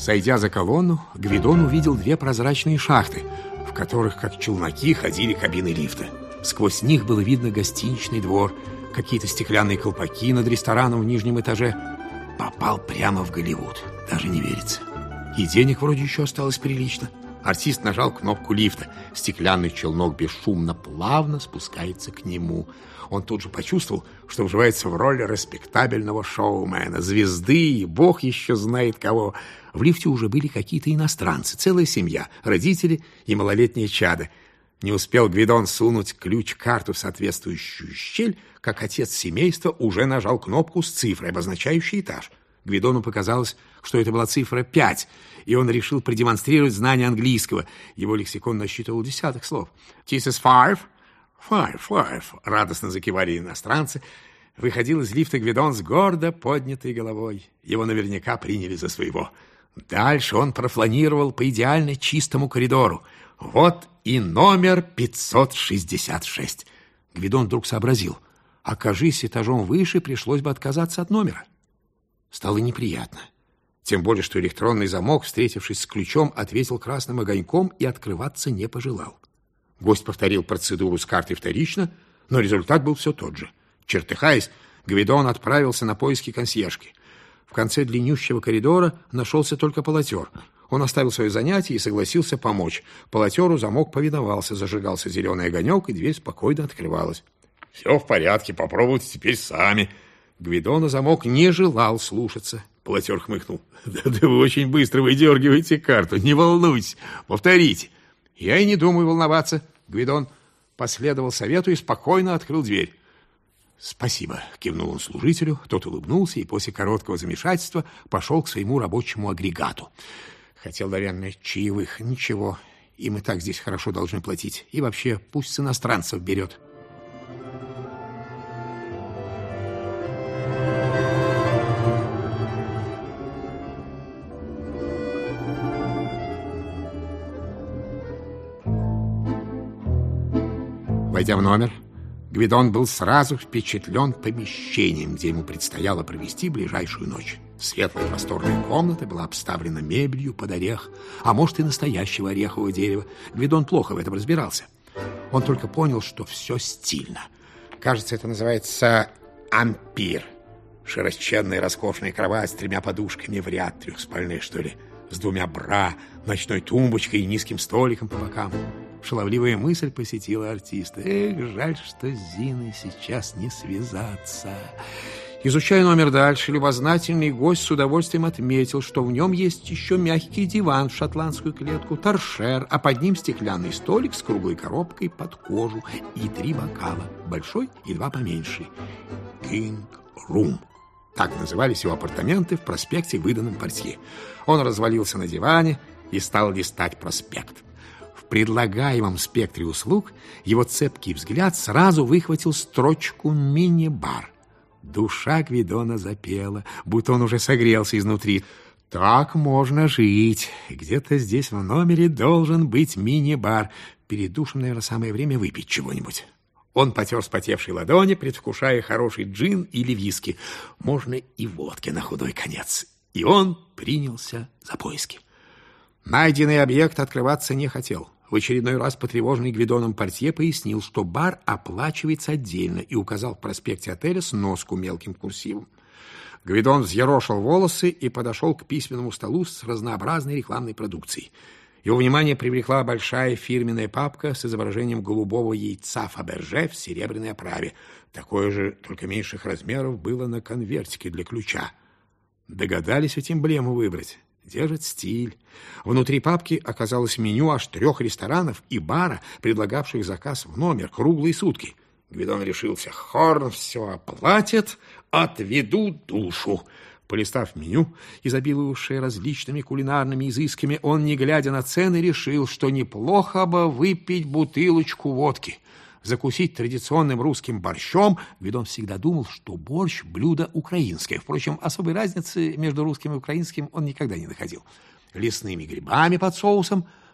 Сойдя за колонну, Гвидон увидел две прозрачные шахты, в которых, как челноки, ходили кабины лифта. Сквозь них было видно гостиничный двор, какие-то стеклянные колпаки над рестораном в нижнем этаже. Попал прямо в Голливуд, даже не верится. И денег вроде еще осталось прилично. Артист нажал кнопку лифта. Стеклянный челнок бесшумно, плавно спускается к нему. Он тут же почувствовал, что вживается в роль респектабельного шоумена, звезды и бог еще знает кого. В лифте уже были какие-то иностранцы, целая семья, родители и малолетнее чадо. Не успел Гвидон сунуть ключ-карту в соответствующую щель, как отец семейства уже нажал кнопку с цифрой, обозначающей этаж. Гвидону показалось, что это была цифра 5, и он решил продемонстрировать знание английского. Его лексикон насчитывал десяток слов. «This is five». «Five», радостно закивали иностранцы. Выходил из лифта Гвидон с гордо поднятой головой. Его наверняка приняли за своего. Дальше он профланировал по идеально чистому коридору. Вот и номер 566. Гвидон вдруг сообразил. Окажись этажом выше, пришлось бы отказаться от номера. Стало неприятно. Тем более, что электронный замок, встретившись с ключом, ответил красным огоньком и открываться не пожелал. Гость повторил процедуру с картой вторично, но результат был все тот же. Чертыхаясь, Гвидон отправился на поиски консьержки. В конце длиннющего коридора нашелся только полотер. Он оставил свое занятие и согласился помочь. Полотеру замок повиновался, зажигался зеленый огонек, и дверь спокойно открывалась. «Все в порядке, попробуйте теперь сами». Гвидона замок не желал слушаться. Полотер хмыкнул. «Да вы очень быстро выдергиваете карту, не волнуйтесь, повторите». «Я и не думаю волноваться». Гвидон последовал совету и спокойно открыл дверь. «Спасибо», — кивнул он служителю. Тот улыбнулся и после короткого замешательства пошел к своему рабочему агрегату. Хотел, наверное, чаевых. Ничего, им и так здесь хорошо должны платить. И вообще, пусть с иностранцев берет. Войдя в номер, Гвидон был сразу впечатлен помещением, где ему предстояло провести ближайшую ночь. Светлая просторная комната была обставлена мебелью под орех, а может и настоящего орехового дерева. Гвидон плохо в этом разбирался. Он только понял, что все стильно. Кажется, это называется ампир. Широченная роскошная кровать с 3 подушками в ряд, трехспальная, что ли, с 2 бра, ночной тумбочкой и низким столиком по бокам. Шаловливая мысль посетила артиста. Эх, жаль, что с Зиной сейчас не связаться. Изучая номер дальше, любознательный гость с удовольствием отметил, что в нем есть еще мягкий диван в шотландскую клетку, торшер, а под ним стеклянный столик с круглой коробкой под кожу и 3 бокала, большой и 2 поменьше. «King Room». Так назывались его апартаменты в проспекте, выданном портье. Он развалился на диване и стал листать проспект. В предлагаемом спектре услуг его цепкий взгляд сразу выхватил строчку «мини-бар». Душа Гвидона запела, будто он уже согрелся изнутри. Так можно жить. Где-то здесь в номере должен быть мини-бар. Перед душем, наверное, самое время выпить чего-нибудь. Он потер вспотевшие ладони, предвкушая хороший джин или виски. Можно и водки на худой конец. И он принялся за поиски. Найденный объект открываться не хотел. В очередной раз потревоженный Гвидоном портье пояснил, что бар оплачивается отдельно, и указал в проспекте отеля сноску мелким курсивом. Гвидон взъерошил волосы и подошел к письменному столу с разнообразной рекламной продукцией. Его внимание привлекла большая фирменная папка с изображением голубого яйца Фаберже в серебряной оправе. Такое же, только меньших размеров, было на конвертике для ключа. Догадались ведь эмблему выбрать. Держит стиль. Внутри папки оказалось меню аж 3 ресторанов и бара, предлагавших заказ в номер круглые сутки. Гвидон решился. Хорн все оплатит, отведу душу. Полистав меню, изобилующее различными кулинарными изысками, он, не глядя на цены, решил, что неплохо бы выпить бутылочку водки. Закусить традиционным русским борщом. Гвидон всегда думал, что борщ – блюдо украинское. Впрочем, особой разницы между русским и украинским он никогда не находил. Лесными грибами под соусом,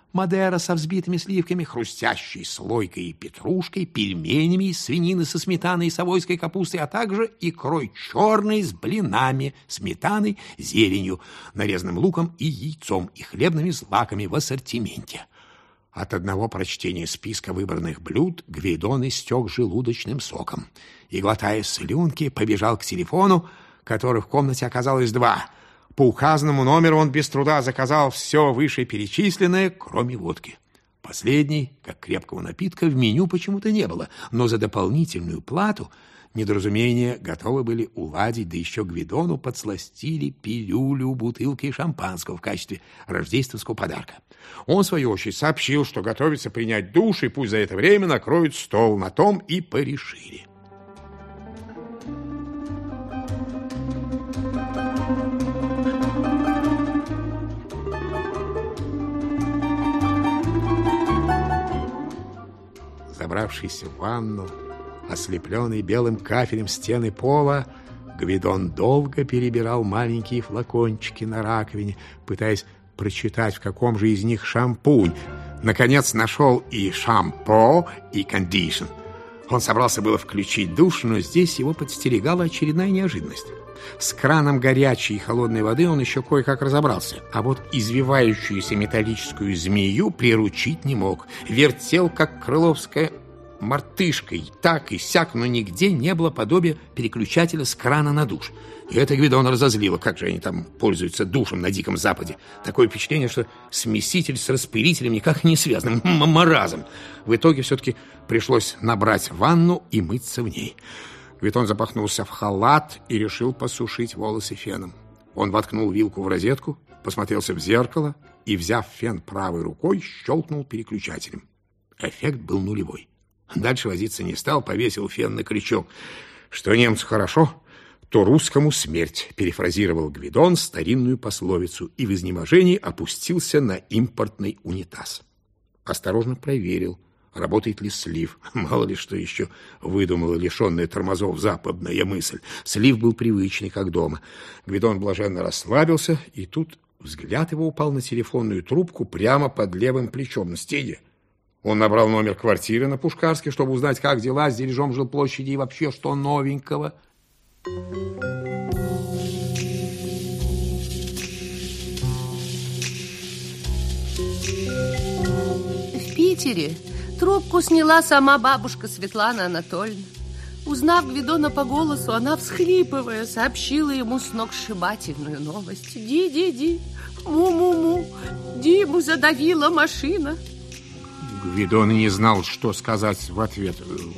Мадера со взбитыми сливками, хрустящей слойкой и петрушкой, пельменями из свинины со сметаной и совойской капустой, а также икрой черной с блинами, сметаной, зеленью, нарезанным луком и яйцом, и хлебными злаками в ассортименте. От одного прочтения списка выбранных блюд Гвидон истек желудочным соком и, глотая слюнки, побежал к телефону, которых в комнате оказалось два. По указанному номеру он без труда заказал все вышеперечисленное, кроме водки. Последней, как крепкого напитка, в меню почему-то не было, но за дополнительную плату недоразумения готовы были уладить, да еще Гвидону подсластили пилюлю бутылкой шампанского в качестве рождественского подарка. Он, в свою очередь, сообщил, что готовится принять душ, и пусть за это время накроют стол. На том и порешили. Забравшись в ванну, ослепленный белым кафелем стены пола, Гвидон долго перебирал маленькие флакончики на раковине, пытаясь прочитать, в каком же из них шампунь. Наконец нашел и шампо, и кондишн. Он собрался было включить душ, но здесь его подстерегала очередная неожиданность. С краном горячей и холодной воды он еще кое-как разобрался, а вот извивающуюся металлическую змею приручить не мог. Вертел, как крыловская мартышка, и так, и сяк, но нигде не было подобия переключателя с крана на душ. И это Гвидона разозлило. Как же они там пользуются душем на Диком Западе? Такое впечатление, что смеситель с распылителем никак не связан. Маразм. В итоге все-таки пришлось набрать ванну и мыться в ней. Гвидон запахнулся в халат и решил посушить волосы феном. Он воткнул вилку в розетку, посмотрелся в зеркало и, взяв фен правой рукой, щелкнул переключателем. Эффект был нулевой. Дальше возиться не стал, повесил фен на крючок. Что немцу хорошо, то русскому смерть, перефразировал Гвидон старинную пословицу и в изнеможении опустился на импортный унитаз. Осторожно проверил, работает ли слив. Мало ли что еще выдумала лишенная тормозов западная мысль. Слив был привычный, как дома. Гвидон блаженно расслабился, и тут взгляд его упал на телефонную трубку прямо под левым плечом на стене. Он набрал номер квартиры на Пушкарске, чтобы узнать, как дела с дележом жилплощади и вообще что новенького. В Питере трубку сняла сама бабушка Светлана Анатольевна. Узнав Гвидона по голосу, она, всхлипывая, сообщила ему сногсшибательную новость. Ди-ди-ди, му-му-му, Диму задавила машина. Гвидон не знал, что сказать в ответ.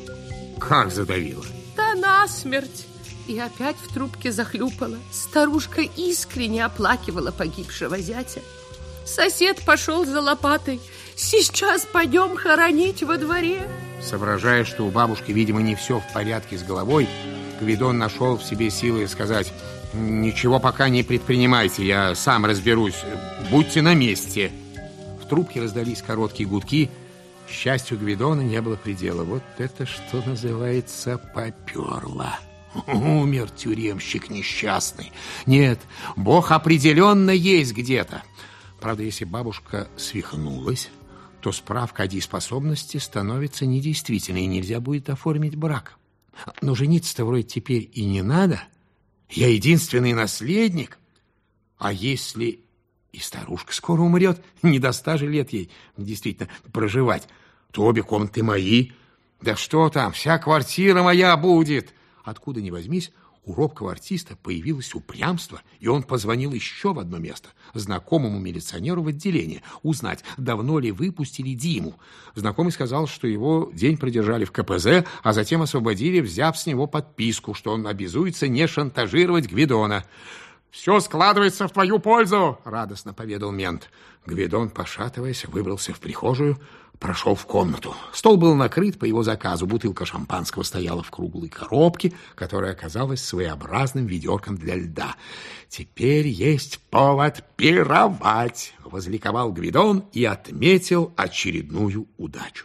Как задавила? Да насмерть. И опять в трубке захлюпала. Старушка искренне оплакивала погибшего зятя. Сосед пошел за лопатой. Сейчас пойдем хоронить во дворе. Соображая, что у бабушки, видимо, не все в порядке с головой, Гвидон нашел в себе силы сказать: «Ничего пока не предпринимайте, я сам разберусь. Будьте на месте». В трубке раздались короткие гудки. К счастью, Гвидона не было предела. Вот это, что называется, поперло. Умер тюремщик несчастный. Нет, Бог определенно есть где-то. Правда, если бабушка свихнулась, то справка о дееспособности становится недействительной, и нельзя будет оформить брак. Но жениться-то вроде теперь и не надо. Я единственный наследник. А если и старушка скоро умрет, не до 100 же лет ей действительно проживать, то обе комнаты мои. Да что там, вся квартира моя будет. Откуда ни возьмись, у робкого артиста появилось упрямство, и он позвонил еще в одно место, знакомому милиционеру в отделение, узнать, давно ли выпустили Диму. Знакомый сказал, что его день продержали в КПЗ, а затем освободили, взяв с него подписку, что он обязуется не шантажировать Гвидона. «Все складывается в твою пользу», — радостно поведал мент. Гвидон, пошатываясь, выбрался в прихожую, прошел в комнату. Стол был накрыт по его заказу. Бутылка шампанского стояла в круглой коробке, которая оказалась своеобразным ведерком для льда. «Теперь есть повод пировать», — возликовал Гвидон и отметил очередную удачу.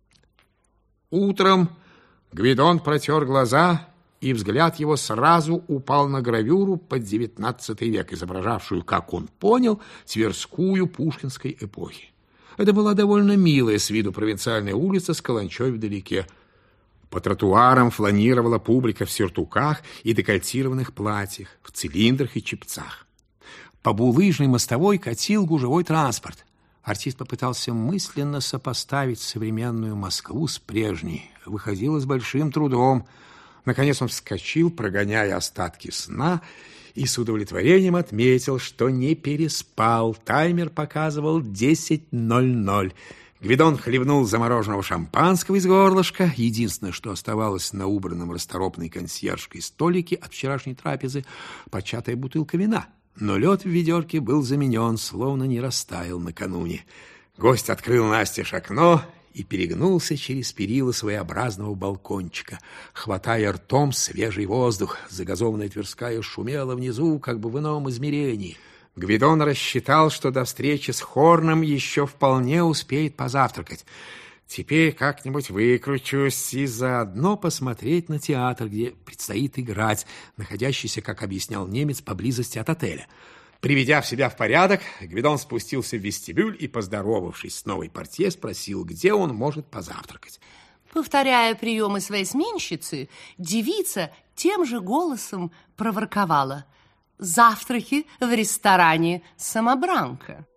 Утром Гвидон протер глаза, и взгляд его сразу упал на гравюру под XIX век, изображавшую, как он понял, Тверскую пушкинской эпохи. Это была довольно милая с виду провинциальная улица с каланчой вдалеке. По тротуарам фланировала публика в сюртуках и декольтированных платьях, в цилиндрах и чепцах. По булыжной мостовой катил гужевой транспорт. Артист попытался мысленно сопоставить современную Москву с прежней. Выходило с большим трудом. Наконец он вскочил, прогоняя остатки сна, и с удовлетворением отметил, что не переспал. Таймер показывал 10:00. Гвидон хлебнул замороженного шампанского из горлышка. Единственное, что оставалось на убранном расторопной консьержкой столике от вчерашней трапезы, початая бутылка вина. Но лед в ведерке был заменен, словно не растаял накануне. Гость открыл настежь окно и перегнулся через перила своеобразного балкончика, хватая ртом свежий воздух. Загазованная Тверская шумела внизу, как бы в ином измерении. Гвидон рассчитал, что до встречи с Хорном еще вполне успеет позавтракать. Теперь как-нибудь выкручусь и заодно посмотреть на театр, где предстоит играть, находящийся, как объяснял немец, поблизости от отеля. Приведя себя в порядок, Гвидон спустился в вестибюль и, поздоровавшись с новой портье, спросил, где он может позавтракать. Повторяя приемы своей сменщицы, девица тем же голосом проворковала: «Завтраки в ресторане «Самобранка».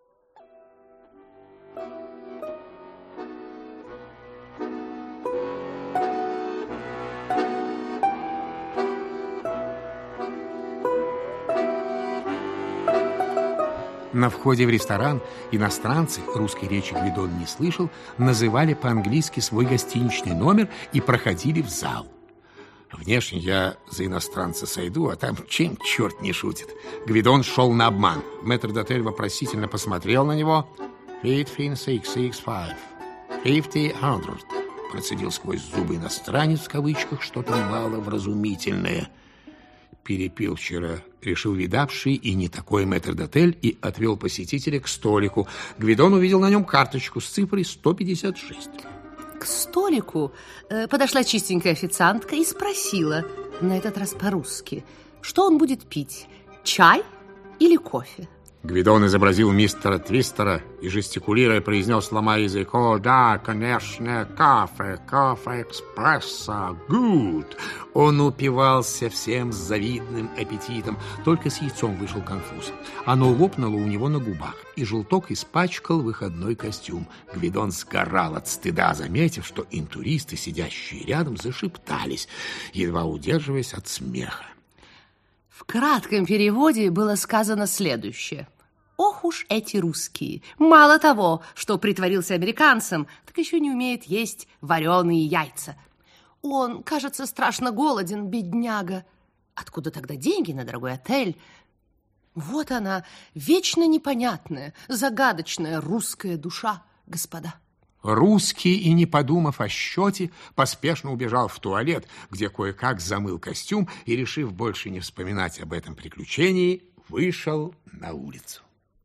На входе в ресторан иностранцы, русской речи Гвидон не слышал, называли по-английски свой гостиничный номер и проходили в зал. Внешне я за иностранца сойду, а там чем черт не шутит. Гвидон шел на обман. Мэтрдотель вопросительно посмотрел на него. 5-6-6-5. 50-100. Процедил сквозь зубы иностранец в кавычках что-то маловразумительное. Перепил вчера, решил видавший и не такой мэтрдотель, и отвел посетителя к столику. Гвидон увидел на нем карточку с цифрой 156. К столику подошла чистенькая официантка и спросила, на этот раз по-русски, что он будет пить, чай или кофе. Гвидон изобразил мистера Твистера и, жестикулируя, произнес, ломая язык: «О, да, конечно, кофе экспрессо, good». Он упивался всем с завидным аппетитом, только с яйцом вышел конфуз. Оно лопнуло у него на губах, и желток испачкал выходной костюм. Гвидон сгорал от стыда, заметив, что интуристы, сидящие рядом, зашептались, едва удерживаясь от смеха. В кратком переводе было сказано следующее: «Ох уж эти русские! Мало того, что притворился американцем, так еще не умеет есть вареные яйца. Он, кажется, страшно голоден, бедняга. Откуда тогда деньги на дорогой отель? Вот она, вечно непонятная, загадочная русская душа, господа». Русский, и не подумав о счете, поспешно убежал в туалет, где кое-как замыл костюм и, решив больше не вспоминать об этом приключении, вышел на улицу.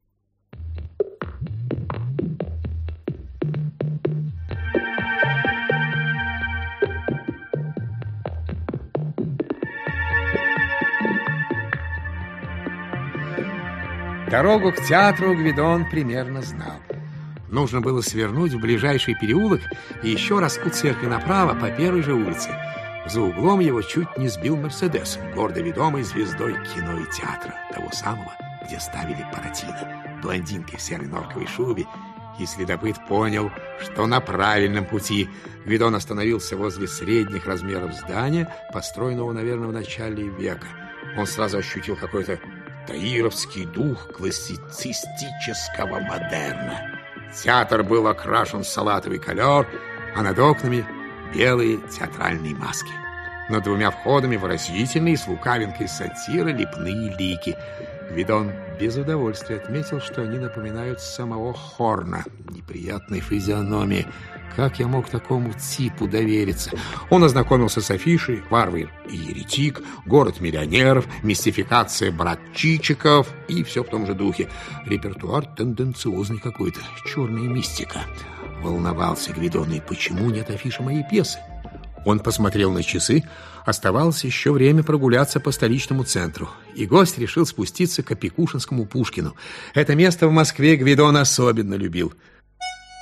Дорогу к театру Гвидон примерно знал. Нужно было свернуть в ближайший переулок и еще раз у церкви направо по первой же улице. За углом его чуть не сбил Мерседес, гордо ведомой звездой кино и театра, того самого, где ставили Паратино. Блондинка в серой норковой шубе, и следопыт понял, что на правильном пути. Гвидон остановился возле средних размеров здания, построенного, наверное, в начале века. Он сразу ощутил какой-то таировский дух классицистического модерна. Театр был окрашен в салатовый колер, а над окнами белые театральные маски. Над двумя входами выразительные с лукавинкой сатиры лепные лики. Гвидон без удовольствия отметил, что они напоминают самого Хорна. Неприятной физиономии. Как я мог такому типу довериться? Он ознакомился с афишей «Варвар и еретик», «Город миллионеров», «Мистификация братчичиков» и все в том же духе. Репертуар тенденциозный какой-то, черная мистика. Волновался Гвидон, и почему нет афиши моей пьесы? Он посмотрел на часы. Оставалось еще время прогуляться по столичному центру, и гость решил спуститься к Опекушинскому Пушкину. Это место в Москве Гвидон особенно любил.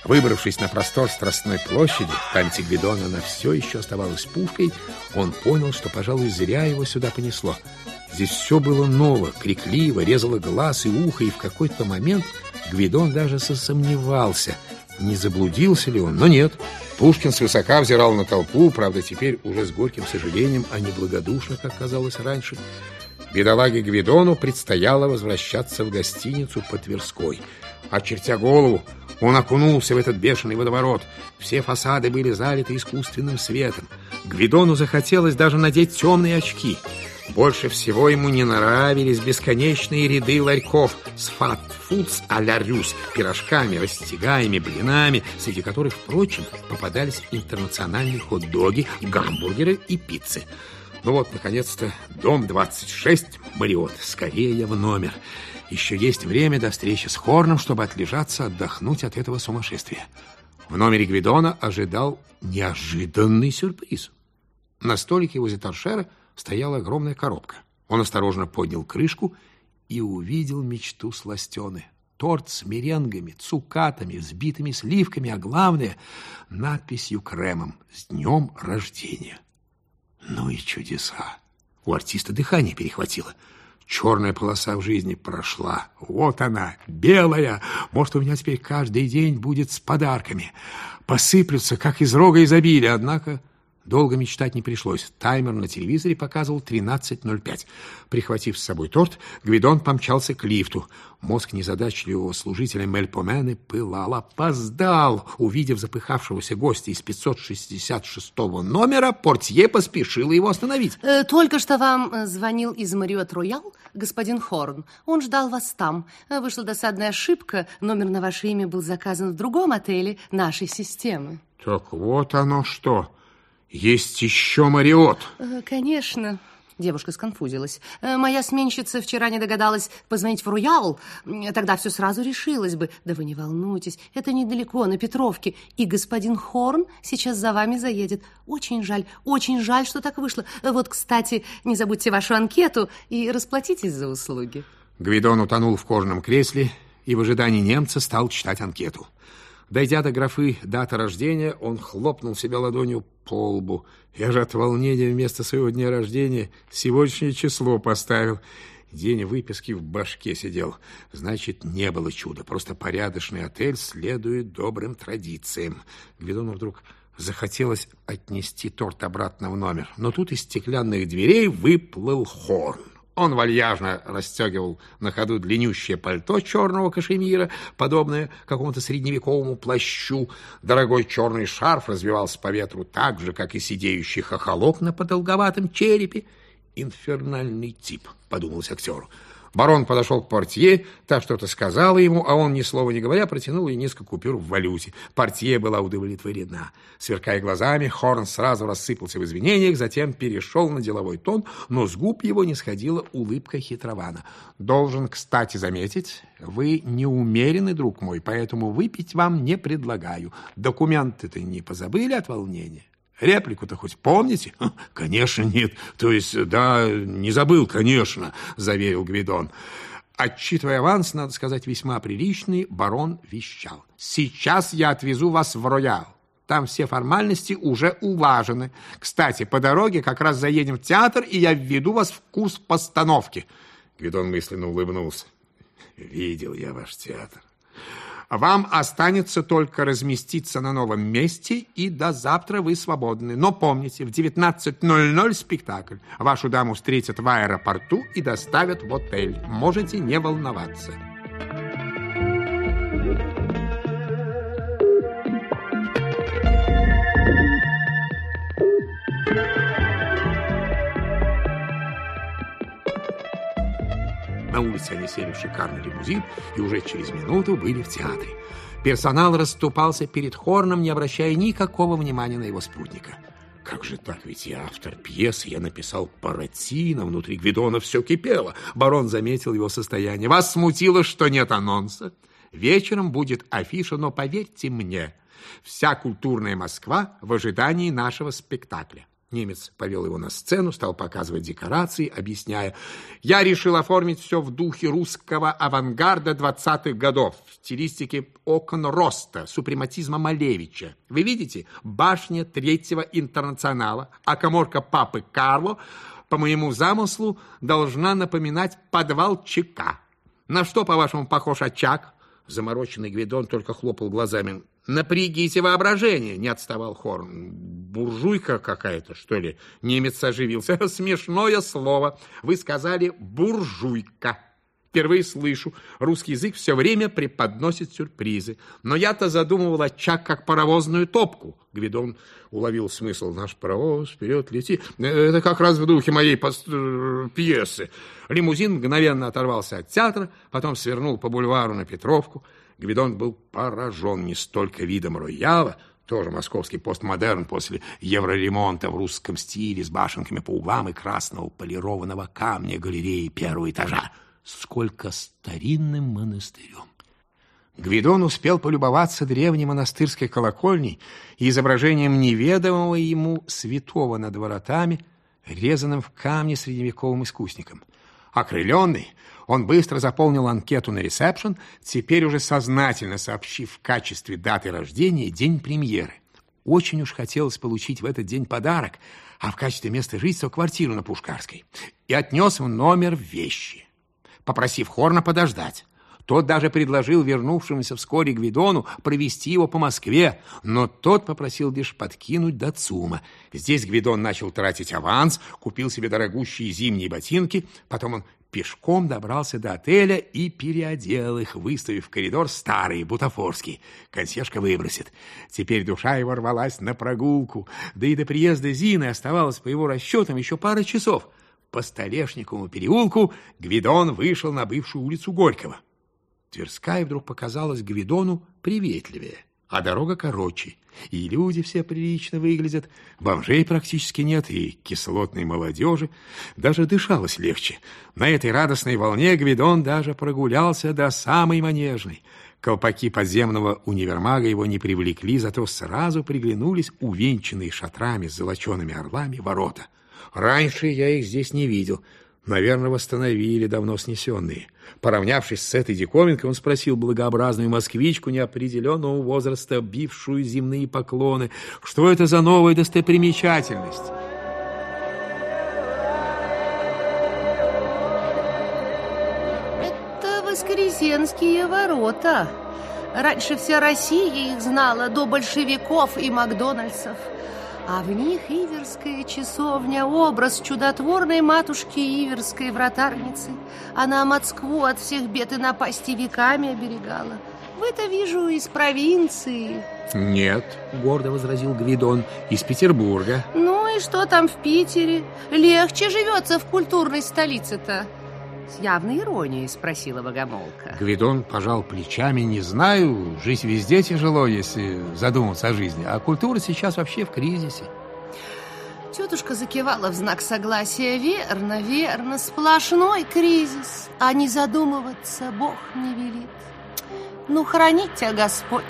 Выбравшись на простор Страстной площади, в памяти Гвидона она все еще оставалась пушкой, он понял, что, пожалуй, зря его сюда понесло. Здесь все было ново, крикливо, резало глаз и ухо, и в какой-то момент Гвидон даже засомневался, не заблудился ли он, но нет. Пушкин свысока взирал на толпу, правда, теперь уже с горьким сожалением, а не благодушно, как казалось раньше. Бедолаге Гвидону предстояло возвращаться в гостиницу по Тверской. Очертя голову, он окунулся в этот бешеный водоворот. Все фасады были залиты искусственным светом. Гвидону захотелось даже надеть темные очки. Больше всего ему не нравились бесконечные ряды ларьков с фастфудс а-ля Рюс, пирожками, растягаями, блинами, среди которых, впрочем, попадались интернациональные хот-доги, гамбургеры и пиццы. Ну вот, наконец-то, дом 26, Мариот. Скорее в номер. Еще есть время до встречи с Хорном, чтобы отлежаться, отдохнуть от этого сумасшествия. В номере Гвидона ожидал неожиданный сюрприз. На столике возле торшера стояла огромная коробка. Он осторожно поднял крышку и увидел мечту сластены. Торт с меренгами, цукатами, взбитыми сливками, а главное, надписью кремом «С днем рождения». Ну и чудеса. У артиста дыхание перехватило. Черная полоса в жизни прошла. Вот она, белая. Может, у меня теперь каждый день будет с подарками. Посыплются, как из рога изобилия. Однако долго мечтать не пришлось. Таймер на телевизоре показывал 13:05. Прихватив с собой торт, Гвидон помчался к лифту. Мозг незадачливого служителя Мельпомены пылал. Опоздал! Увидев запыхавшегося гостя из 566 номера, портье поспешила его остановить. Только что вам звонил из Мариот Роял господин Хорн. Он ждал вас там. Вышла досадная ошибка. Номер на ваше имя был заказан в другом отеле нашей системы. Так вот оно что. Есть еще Мариот. Конечно. Девушка сконфузилась. Моя сменщица вчера не догадалась позвонить в Роял. Тогда все сразу решилось бы. Да вы не волнуйтесь, это недалеко, на Петровке. И господин Хорн сейчас за вами заедет. Очень жаль, что так вышло. Вот, кстати, не забудьте вашу анкету и расплатитесь за услуги. Гвидон утонул в кожаном кресле и в ожидании немца стал читать анкету. Дойдя до графы «Дата рождения», он хлопнул себя ладонью по лбу. Я же от волнения вместо своего дня рождения сегодняшнее число поставил. День выписки в башке сидел. Значит, не было чуда. Просто порядочный отель следует добрым традициям. Гвидону вдруг захотелось отнести торт обратно в номер. Но тут из стеклянных дверей выплыл Хорн. Он вальяжно расстегивал на ходу длиннющее пальто черного кашемира, подобное какому-то средневековому плащу. Дорогой черный шарф развивался по ветру так же, как и сидеющий хохолок на продолговатом черепе. «Инфернальный тип», — подумалось актеру. Барон подошел к портье, та что-то сказала ему, а он, ни слова не говоря, протянул ей несколько купюр в валюте. Портье была удовлетворена. Сверкая глазами, Хорн сразу рассыпался в извинениях, затем перешел на деловой тон, но с губ его не сходила улыбка хитрована. «Должен, кстати, заметить, вы не умерены, друг мой, поэтому выпить вам не предлагаю. Документы-то не позабыли от волнения? Реплику-то хоть помните?» «Конечно, нет. То есть, да, не забыл, конечно», — заверил Гвидон. Отчитывая аванс, надо сказать, весьма приличный, барон вещал: «Сейчас я отвезу вас в Роял. Там все формальности уже улажены. Кстати, по дороге как раз заедем в театр, и я введу вас в курс постановки». Гвидон мысленно улыбнулся. «Видел я ваш театр. Вам останется только разместиться на новом месте, и до завтра вы свободны. Но помните, в 19:00 спектакль. Вашу даму встретят в аэропорту и доставят в отель. Можете не волноваться». На улице они сели в шикарный лимузин и уже через минуту были в театре. Персонал расступался перед Хорном, не обращая никакого внимания на его спутника. Как же так? Ведь я автор пьесы, я написал Буратино, внутри Гвидона все кипело. Барон заметил его состояние. «Вас смутило, что нет анонса? Вечером будет афиша, но поверьте мне, вся культурная Москва в ожидании нашего спектакля. Немец повел его на сцену, стал показывать декорации, объясняя: «Я решил оформить все в духе русского авангарда 20-х годов, в стилистике окон Роста, супрематизма Малевича. Вы видите, башня Третьего Интернационала, а каморка папы Карло, по моему замыслу, должна напоминать подвал ЧК. На что, по-вашему, похож очаг?» Замороченный Гвидон только хлопал глазами. «Напрягите воображение!» — не отставал Хорн. «Буржуйка какая-то, что ли?» Немец оживился. «Смешное слово. Вы сказали буржуйка. Впервые слышу. Русский язык все время преподносит сюрпризы. Но я-то задумывал очаг как паровозную топку». Гвидон уловил смысл. «Наш паровоз вперед лети». Это как раз в духе моей пьесы. Лимузин мгновенно оторвался от театра, потом свернул по бульвару на Петровку. Гвидон был поражен не столько видом рояла, тоже московский постмодерн после евроремонта в русском стиле с башенками по углам и красного полированного камня галереи первого этажа, сколько старинным монастырем. Гвидон успел полюбоваться древней монастырской колокольней и изображением неведомого ему святого над воротами, резаным в камне средневековым искусником. Окрыленный, он быстро заполнил анкету на ресепшн, теперь уже сознательно сообщив в качестве даты рождения день премьеры. Очень уж хотелось получить в этот день подарок, а в качестве места жительства квартиру на Пушкарской. И отнес в номер вещи, попросив Хорна подождать. Тот даже предложил вернувшемуся вскоре Гвидону провести его по Москве, но тот попросил лишь подкинуть до ЦУМа. Здесь Гвидон начал тратить аванс, купил себе дорогущие зимние ботинки, потом он пешком добрался до отеля и переодел их, выставив в коридор старые, бутафорские. Консьержка выбросит. Теперь душа его рвалась на прогулку, да и до приезда Зины оставалось, по его расчетам, еще пара часов. По Столешниковому переулку Гвидон вышел на бывшую улицу Горького. Тверская вдруг показалась Гвидону приветливее, а дорога короче, и люди все прилично выглядят, бомжей практически нет, и кислотной молодежи. Даже дышалось легче. На этой радостной волне Гвидон даже прогулялся до самой Манежной. Колпаки подземного универмага его не привлекли, зато сразу приглянулись увенчанные шатрами с золочеными орлами ворота. Раньше я их здесь не видел. Наверное, восстановили, давно снесенные. Поравнявшись с этой диковинкой, он спросил благообразную москвичку неопределенного возраста, бившую земные поклоны, что это за новая достопримечательность. Это Воскресенские ворота. Раньше вся Россия их знала, до большевиков и Макдональдсов. А в них Иверская часовня, образ чудотворной матушки Иверской вратарницы. Она Москву от всех бед и напасти веками оберегала. Вы-то, вижу, из провинции. Нет, гордо возразил Гвидон, из Петербурга. Ну и что там в Питере? Легче живется в культурной столице-то. С явной иронией спросила Богомолка. Гвидон пожал плечами. Не знаю, жизнь везде тяжело, если задуматься о жизни. А культура сейчас вообще в кризисе. Тетушка закивала в знак согласия. Верно, верно, сплошной кризис. А не задумываться Бог не велит. Ну, хранит тебя Господь.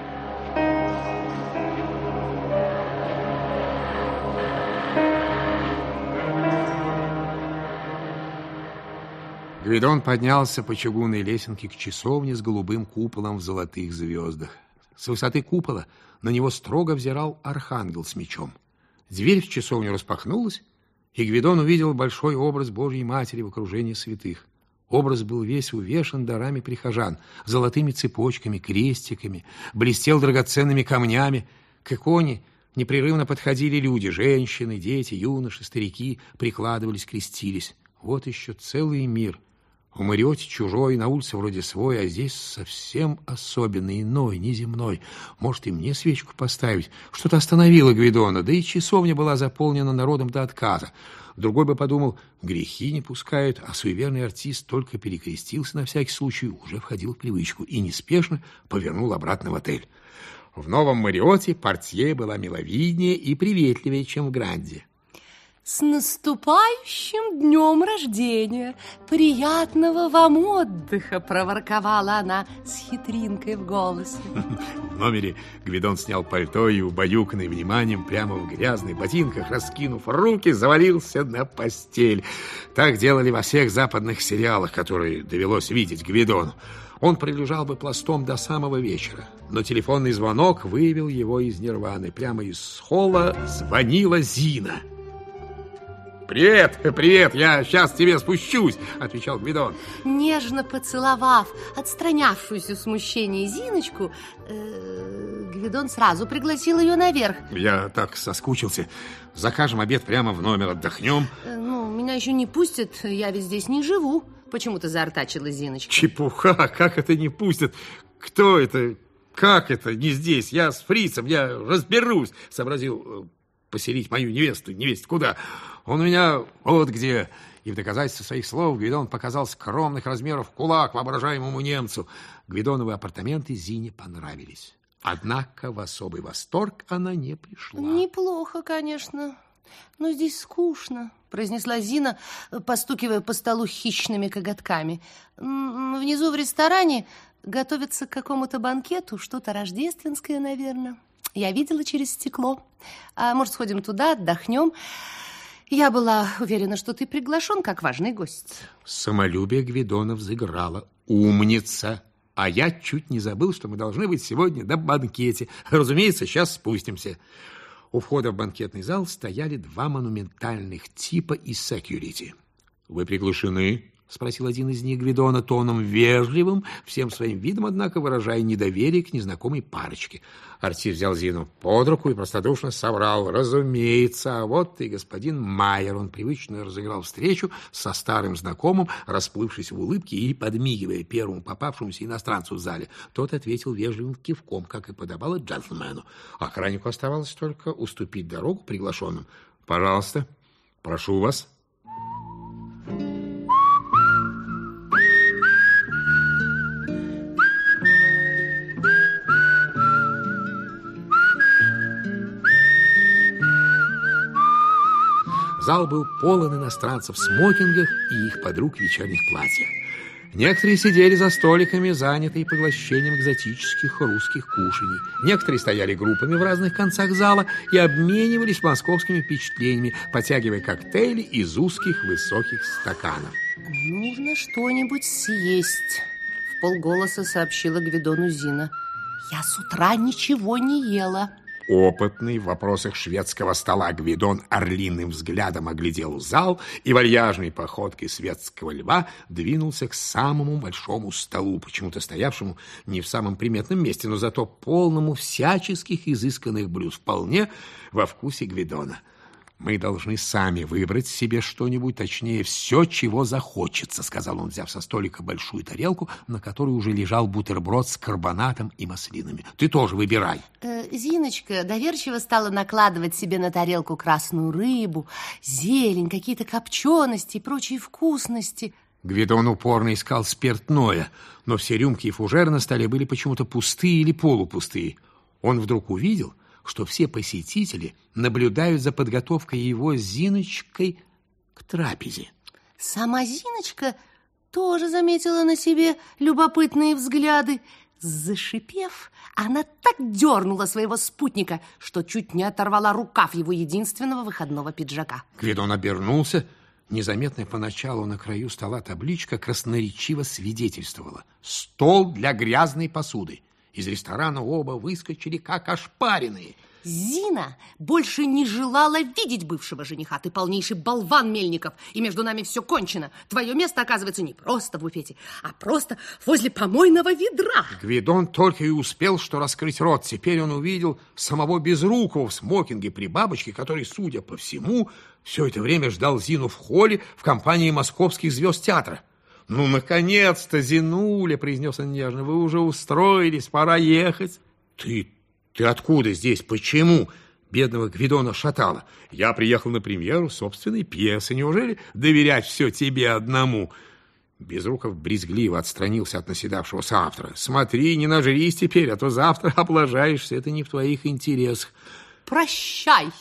Гвидон поднялся по чугунной лесенке к часовне с голубым куполом в золотых звездах. С высоты купола на него строго взирал архангел с мечом. Дверь в часовню распахнулась, и Гвидон увидел большой образ Божьей Матери в окружении святых. Образ был весь увешан дарами прихожан, золотыми цепочками, крестиками, блестел драгоценными камнями. К иконе непрерывно подходили люди, женщины, дети, юноши, старики, прикладывались, крестились. Вот еще целый мир. В Мариоте чужой, на улице вроде свой, а здесь совсем особенный, иной, неземной. Может, и мне свечку поставить? Что-то остановило Гвидона, да и часовня была заполнена народом до отказа. Другой бы подумал, грехи не пускают, а суеверный артист только перекрестился на всякий случай, уже входил в привычку и неспешно повернул обратно в отель. В новом Мариоте портье была миловиднее и приветливее, чем в Гранде. С наступающим днем рождения! Приятного вам отдыха! Проворковала она с хитринкой в голосе. В номере Гвидон снял пальто и, убаюканный вниманием, прямо в грязных ботинках, раскинув руки, завалился на постель. Так делали во всех западных сериалах, которые довелось видеть Гвидону. Он пролежал бы пластом до самого вечера, но телефонный звонок вывел его из нирваны. Прямо из холла звонила Зина. «Привет, привет, я сейчас тебе спущусь», — отвечал Гвидон. Нежно поцеловав отстранявшуюся в смущении Зиночку, Гвидон сразу пригласил ее наверх. «Я так соскучился. Закажем обед прямо в номер, отдохнем». Меня еще не пустят, я ведь здесь не живу. Почему-то заортачила Зиночка. Чепуха, как это не пустят? Кто это? Как это не здесь? Я с фрицем, я разберусь», — сообразил поселить мою невесту. Невесть куда? Он у меня вот где. И в доказательство своих слов Гвидон показал скромных размеров кулак воображаемому немцу. Гвидоновы апартаменты Зине понравились. Однако в особый восторг она не пришла. «Неплохо, конечно, но здесь скучно», — произнесла Зина, постукивая по столу хищными коготками. «Внизу в ресторане готовится к какому-то банкету, что-то рождественское, наверное. Я видела через стекло. А может, сходим туда, отдохнем? Я была уверена, что ты приглашен как важный гость». Самолюбие Гвидона взыграло. «Умница! А я чуть не забыл, что мы должны быть сегодня на банкете. Разумеется, сейчас спустимся». У входа в банкетный зал стояли два монументальных типа из секьюрити. «Вы приглашены?» — спросил один из них Гвидона тоном вежливым, всем своим видом, однако, выражая недоверие к незнакомой парочке. Артист взял Зину под руку и простодушно соврал: «Разумеется, а вот и господин Майер». Он привычно разыграл встречу со старым знакомым, расплывшись в улыбке и подмигивая первому попавшемуся иностранцу в зале. Тот ответил вежливым кивком, как и подобало джентльмену. Охраннику оставалось только уступить дорогу приглашенным. «Пожалуйста, прошу вас». Зал был полон иностранцев в смокингах и их подруг в вечерних платьях. Некоторые сидели за столиками, занятые поглощением экзотических русских кушаний. Некоторые стояли группами в разных концах зала и обменивались московскими впечатлениями, потягивая коктейли из узких высоких стаканов. «Нужно что-нибудь съесть», — вполголоса сообщила Гвидону Зина. «Я с утра ничего не ела». Опытный в вопросах шведского стола Гвидон орлиным взглядом оглядел зал и вальяжной походкой светского льва двинулся к самому большому столу, почему-то стоявшему не в самом приметном месте, но зато полному всяческих изысканных блюд, вполне во вкусе Гвидона. «Мы должны сами выбрать себе что-нибудь, точнее, все, чего захочется», — сказал он, взяв со столика большую тарелку, на которой уже лежал бутерброд с карбонатом и маслинами. «Ты тоже выбирай». Зиночка доверчиво стала накладывать себе на тарелку красную рыбу, зелень, какие-то копчености и прочие вкусности. Гвидон упорно искал спиртное, но все рюмки и фужеры на столе были почему-то пустые или полупустые. Он вдруг увидел, что все посетители наблюдают за подготовкой его с Зиночкой к трапезе. Сама Зиночка тоже заметила на себе любопытные взгляды. Зашипев, она так дернула своего спутника, что чуть не оторвала рукав его единственного выходного пиджака. Гвидон обернулся. Незаметно поначалу на краю стола табличка красноречиво свидетельствовала: «Стол для грязной посуды». Из ресторана оба выскочили, как ошпаренные. Зина больше не желала видеть бывшего жениха. Ты полнейший болван, Мельников, и между нами все кончено. Твое место, оказывается, не просто в буфете, а просто возле помойного ведра. Гвидон только и успел что раскрыть рот. Теперь он увидел самого Безрукова в смокинге при бабочке, который, судя по всему, все это время ждал Зину в холле в компании московских звезд театра. «Ну, наконец-то, Зинуля!» — произнес он нежно. «Вы уже устроились, пора ехать». Ты откуда здесь? Почему?» Бедного Гвидона шатало. «Я приехал на премьеру собственной пьесы. Неужели доверять все тебе одному?» Безруков брезгливо отстранился от наседавшего соавтора. «Смотри, не нажрись теперь, а то завтра облажаешься. Это не в твоих интересах». «Прощай,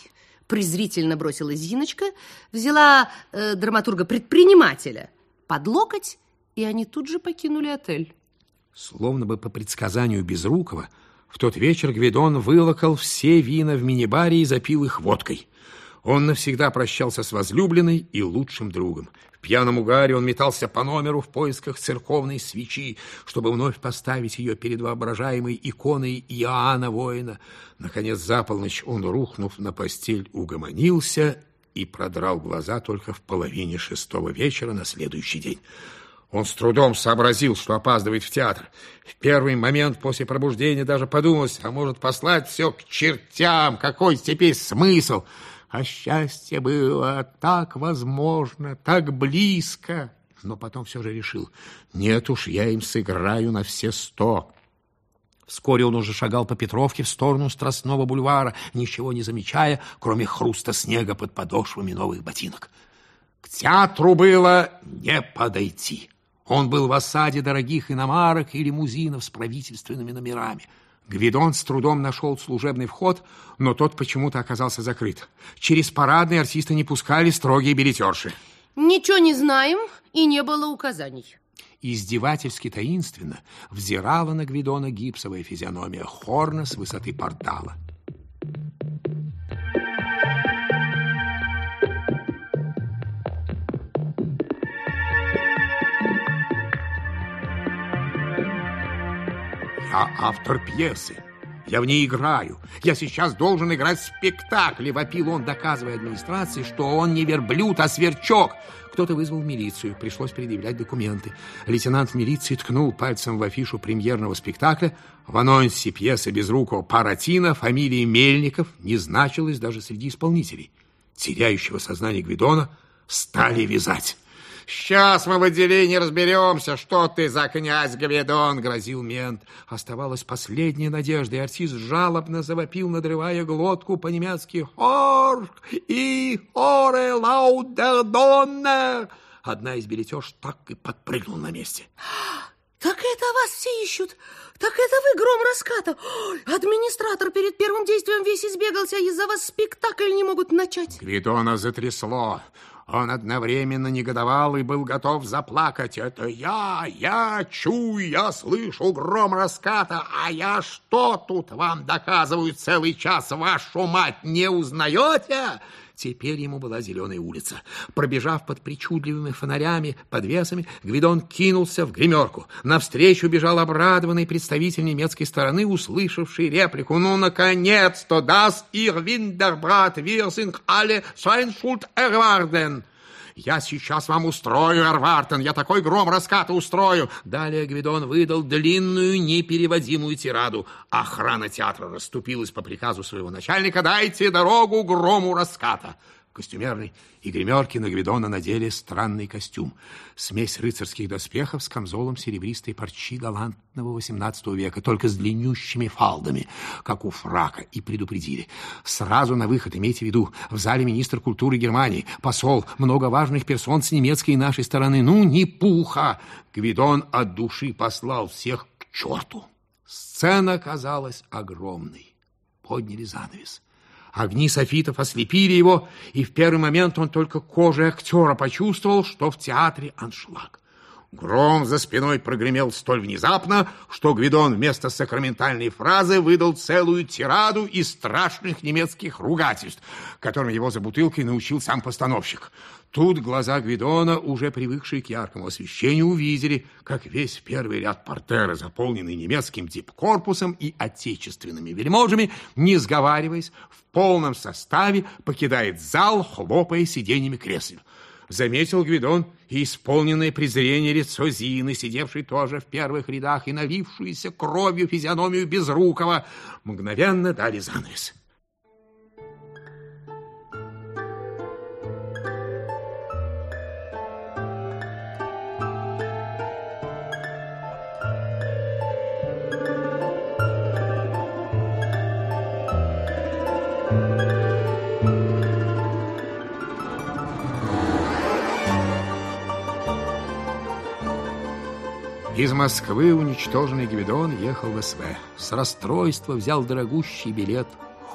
презрительно бросила Зиночка, взяла драматурга-предпринимателя под локоть, и они тут же покинули отель. Словно бы по предсказанию Безрукова, в тот вечер Гвидон вылокал все вина в мини-баре и запил их водкой. Он навсегда прощался с возлюбленной и лучшим другом. В пьяном угаре он метался по номеру в поисках церковной свечи, чтобы вновь поставить ее перед воображаемой иконой Иоанна Воина. Наконец, за полночь он, рухнув на постель, угомонился и продрал глаза только в половине 6-го вечера на следующий день. Он с трудом сообразил, что опаздывает в театр. В первый момент после пробуждения даже подумалось, а может послать все к чертям, какой теперь смысл? А счастье было так возможно, так близко. Но потом все же решил, нет уж, я им сыграю на все 100. Вскоре он уже шагал по Петровке в сторону Страстного бульвара, ничего не замечая, кроме хруста снега под подошвами новых ботинок. К театру было не подойти. Он был в осаде дорогих иномарок и лимузинов с правительственными номерами. Гвидон с трудом нашел служебный вход, но тот почему-то оказался закрыт. Через парадные артисты не пускали строгие билетерши. Ничего не знаем, и не было указаний. Издевательски таинственно взирала на Гвидона гипсовая физиономия Хорна с высоты портала. Я автор пьесы. Я в ней играю. Я сейчас должен играть в спектакле, вопил он, доказывая администрации, что он не верблюд, а сверчок. Кто-то вызвал милицию, пришлось предъявлять документы. Лейтенант милиции ткнул пальцем в афишу премьерного спектакля. В анонсе пьесы Безрукова «Паратино» фамилии Мельников не значилась даже среди исполнителей. Теряющего сознание Гвидона стали вязать. «Сейчас мы в отделении разберемся, что ты за князь Гвидон», — грозил мент. Оставалась последняя надежда, и артист жалобно завопил, надрывая глотку по-немецки «Хорх и оре лаудердоннер». Одна из билетерш так и подпрыгнула на месте. Так это вас все ищут? Так это вы, гром раската? Ой, администратор перед первым действием весь избегался, из-за вас спектакль не могут начать. Гвидона затрясло. Он одновременно негодовал и был готов заплакать. Это я чую, я слышу гром раската, а я что тут вам доказываю целый час, вашу мать, не узнаете? Теперь ему была Зеленая улица. Пробежав под причудливыми фонарями, подвесами, Гвидон кинулся в гримерку. Навстречу бежал обрадованный представитель немецкой стороны, услышавший реплику: «Ну, наконец-то! Das ihr Winterbrat, wir sind alle sein Schuld erwarten!» «Я сейчас вам устрою, Эрвартен, я такой гром раската устрою!» Далее Гвидон выдал длинную, непереводимую тираду. Охрана театра расступилась по приказу своего начальника: «Дайте дорогу грому раската!» Костюмерный и гримерки на Гвидона надели странный костюм. Смесь рыцарских доспехов с камзолом серебристой парчи галантного XVIII века, только с длиннющими фалдами, как у фрака, и предупредили: сразу на выход имейте в виду, в зале министр культуры Германии, посол, много важных персон с немецкой и нашей стороны. Ну, не пуха! Гвидон от души послал всех к черту. Сцена казалась огромной. Подняли занавес. Огни софитов ослепили его, и в первый момент он только кожей актера почувствовал, что в театре аншлаг. Гром за спиной прогремел столь внезапно, что Гвидон вместо сакраментальной фразы выдал целую тираду из страшных немецких ругательств, которым его за бутылкой научил сам постановщик. Тут глаза Гвидона, уже привыкшие к яркому освещению, увидели, как весь первый ряд портера, заполненный немецким дипкорпусом и отечественными вельможами, не сговариваясь, в полном составе покидает зал, хлопая сиденьями кресел. Заметил Гвидон и исполненное презрение лицо Зины, сидевшей тоже в первых рядах, и налившуюся кровью физиономию Безрукова. Мгновенно дали занавес. Из Москвы уничтоженный Гвидон ехал в СВ. С расстройства взял дорогущий билет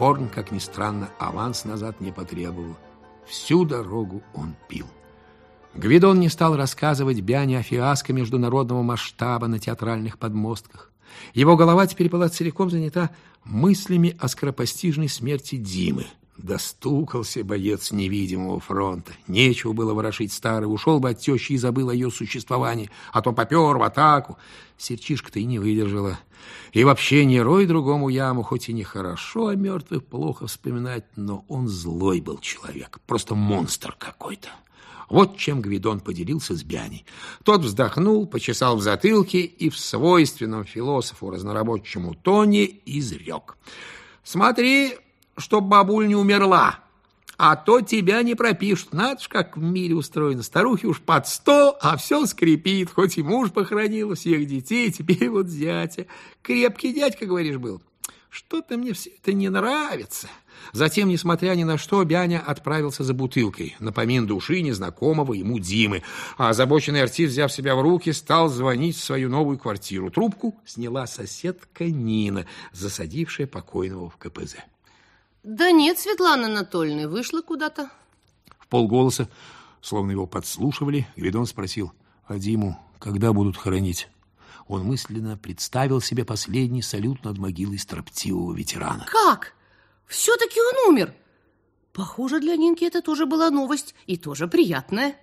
Хорн, как ни странно, аванс назад не потребовал. Всю дорогу он пил. Гвидон не стал рассказывать Биане о фиаско международного масштаба на театральных подмостках. Его голова теперь была целиком занята мыслями о скоропостижной смерти Димы. Достукался боец невидимого фронта. Нечего было ворошить старый. Ушел бы от тещи и забыл о ее существовании. А то попер в атаку. Серчишка-то и не выдержала. И вообще не рой другому яму. Хоть и нехорошо о мертвых плохо вспоминать, но он злой был человек. Просто монстр какой-то. Вот чем Гвидон поделился с Бианей. Тот вздохнул, почесал в затылке и в свойственном философу разнорабочему тоне изрек: «Смотри, чтоб бабуль не умерла, а то тебя не пропишут. Надо ж, как в мире устроено. Старухи уж под 100, а все скрипит. Хоть и муж похоронил, всех детей, теперь вот зятя. Крепкий дядька, говоришь, был. Что-то мне все это не нравится». Затем, несмотря ни на что, Бианя отправился за бутылкой, на помин души незнакомого ему Димы. А озабоченный артист, взяв себя в руки, стал звонить в свою новую квартиру. Трубку сняла соседка Нина, засадившая покойного в КПЗ. Да нет, Светлана Анатольевна, вышла куда-то. В полголоса, словно его подслушивали, Гвидон спросил: а Диму когда будут хоронить? Он мысленно представил себе последний салют над могилой строптивого ветерана. Как? Все-таки он умер. Похоже, для Нинки это тоже была новость, и тоже приятная.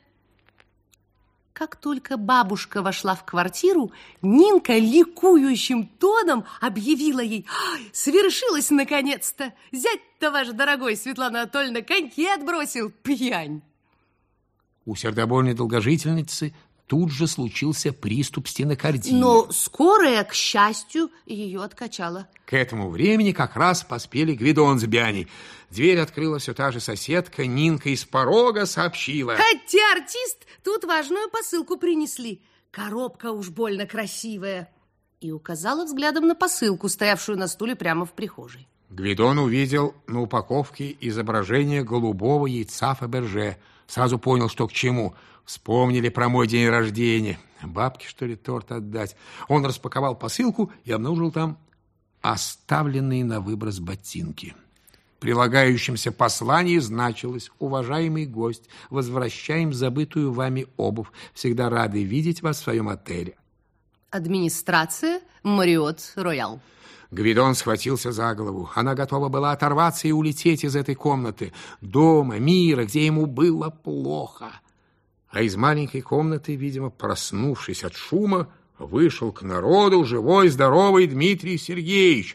Как только бабушка вошла в квартиру, Нинка ликующим тоном объявила ей: свершилось наконец-то! Зять-то ваш дорогой, Светлана Анатольевна, коньки отбросил, пьянь! У сердобольной долгожительницы тут же случился приступ стенокардии. Но скорая, к счастью, ее откачала. К этому времени как раз поспели Гвидон с Бианей. Дверь открыла все та же соседка. Нинка из порога сообщила: хотя артист, тут важную посылку принесли. Коробка уж больно красивая. И указала взглядом на посылку, стоявшую на стуле прямо в прихожей. Гвидон увидел на упаковке изображение голубого яйца Фаберже. Сразу понял, что к чему. Вспомнили про мой день рождения. Бабке, что ли, торт отдать? Он распаковал посылку и обнаружил там оставленные на выброс ботинки. В прилагающемся послании значилось: уважаемый гость, возвращаем забытую вами обувь. Всегда рады видеть вас в своем отеле. Администрация Марриотт Роял. Гвидон схватился за голову. Она готова была оторваться и улететь из этой комнаты. Дома, мира, где ему было плохо. А из маленькой комнаты, видимо, проснувшись от шума, вышел к народу живой, здоровый Дмитрий Сергеевич.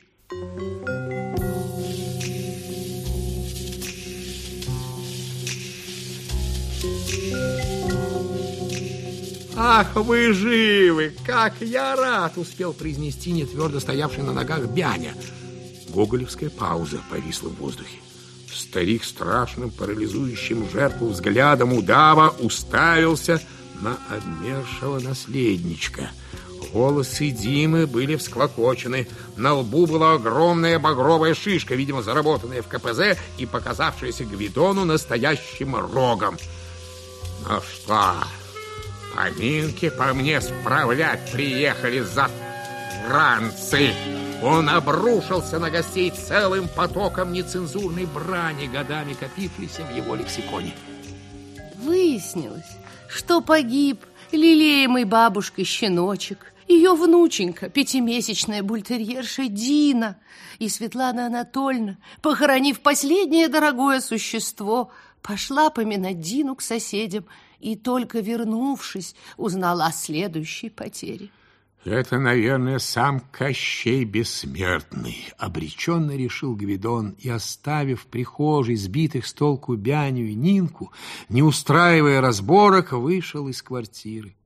«Ах, вы живы! Как я рад!» — успел произнести нетвердо стоявший на ногах Бианя. Гоголевская пауза повисла в воздухе. Старик страшным, парализующим жертву взглядом удава уставился на обмершего наследничка. Волосы Димы были всклокочены. На лбу была огромная багровая шишка, видимо, заработанная в КПЗ и показавшаяся Гвидону настоящим рогом. «Ну что, поминки по мне справлять приехали засранцы!» Он обрушился на гостей целым потоком нецензурной брани, годами копившейся в его лексиконе. Выяснилось, что погиб лелеемый бабушкой щеночек, ее внученька, 5-месячная бультерьерша Дина. И Светлана Анатольевна, похоронив последнее дорогое существо, пошла поминать Дину к соседям и, только вернувшись, узнала о следующей потере. «Это, наверное, сам Кощей Бессмертный», — обреченно решил Гвидон, и, оставив в прихожей сбитых с толку Бианю и Нинку, не устраивая разборок, вышел из квартиры.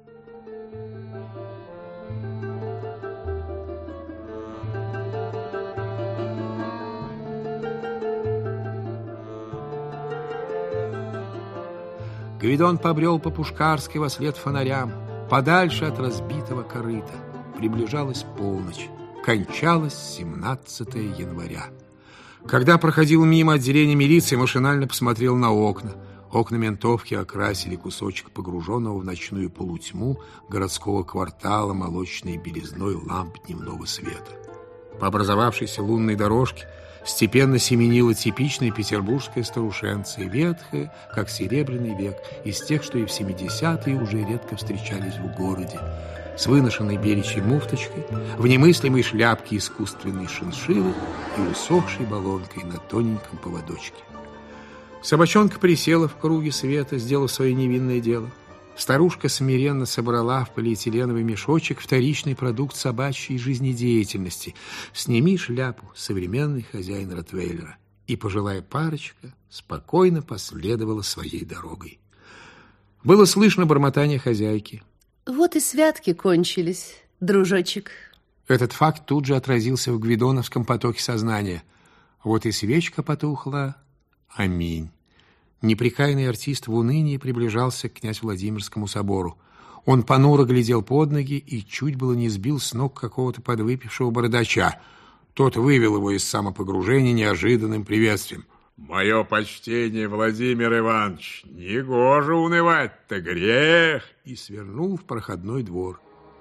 Гвидон побрел по Пушкарской вослед фонарям, подальше от разбитого корыта. Приближалась полночь. Кончалось 17 января. Когда проходил мимо отделения милиции, машинально посмотрел на окна. Окна ментовки окрасили кусочек погруженного в ночную полутьму городского квартала молочной белизной ламп дневного света. По образовавшейся лунной дорожке Степенно семенила типичная петербургская старушенция, ветхая, как серебряный век, из тех, что и в 70-е уже редко встречались в городе, с выношенной беличьей муфточкой, в немыслимой шляпке искусственной шиншиллы и усохшей баллонкой на тоненьком поводочке. Собачонка присела в круге света, сделав свое невинное дело. Старушка смиренно собрала в полиэтиленовый мешочек вторичный продукт собачьей жизнедеятельности. «Сними шляпу, современный хозяин ротвейлера». И пожилая парочка спокойно последовала своей дорогой. Было слышно бормотание хозяйки. Вот и святки кончились, дружочек. Этот факт тут же отразился в гвидоновском потоке сознания. Вот и свечка потухла. Аминь. Непрекаянный артист в унынии приближался к князь Владимирскому собору. Он понуро глядел под ноги и чуть было не сбил с ног какого-то подвыпившего бородача. Тот вывел его из самопогружения неожиданным приветствием. «Мое почтение, Владимир Иванович, негоже унывать-то, грех!» И свернул в проходной двор.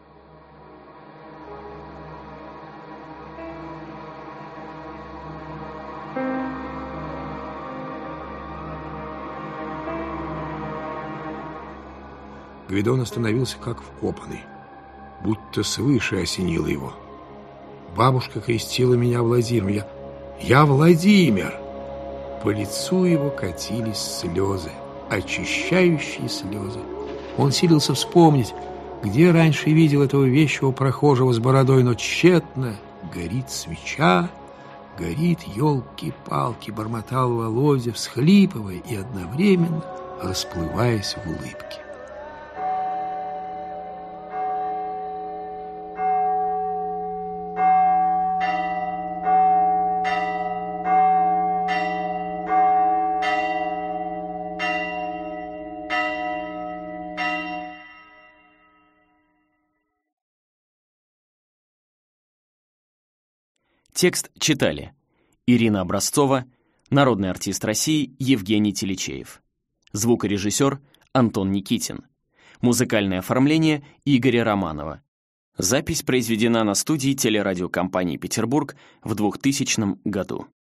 Гвидон остановился как вкопанный, будто свыше осенило его. Бабушка крестила меня Владимир. Я Владимир! По лицу его катились слезы, очищающие слезы. Он силился вспомнить, где раньше видел этого вещего прохожего с бородой, но тщетно. Горит свеча, горит, елки-палки, бормотал Володя, всхлипывая и одновременно расплываясь в улыбке. Текст читали Ирина Образцова, народный артист России Евгений Телечеев, звукорежиссер Антон Никитин, музыкальное оформление Игоря Романова. Запись произведена на студии телерадиокомпании «Петербург» в 2000 году.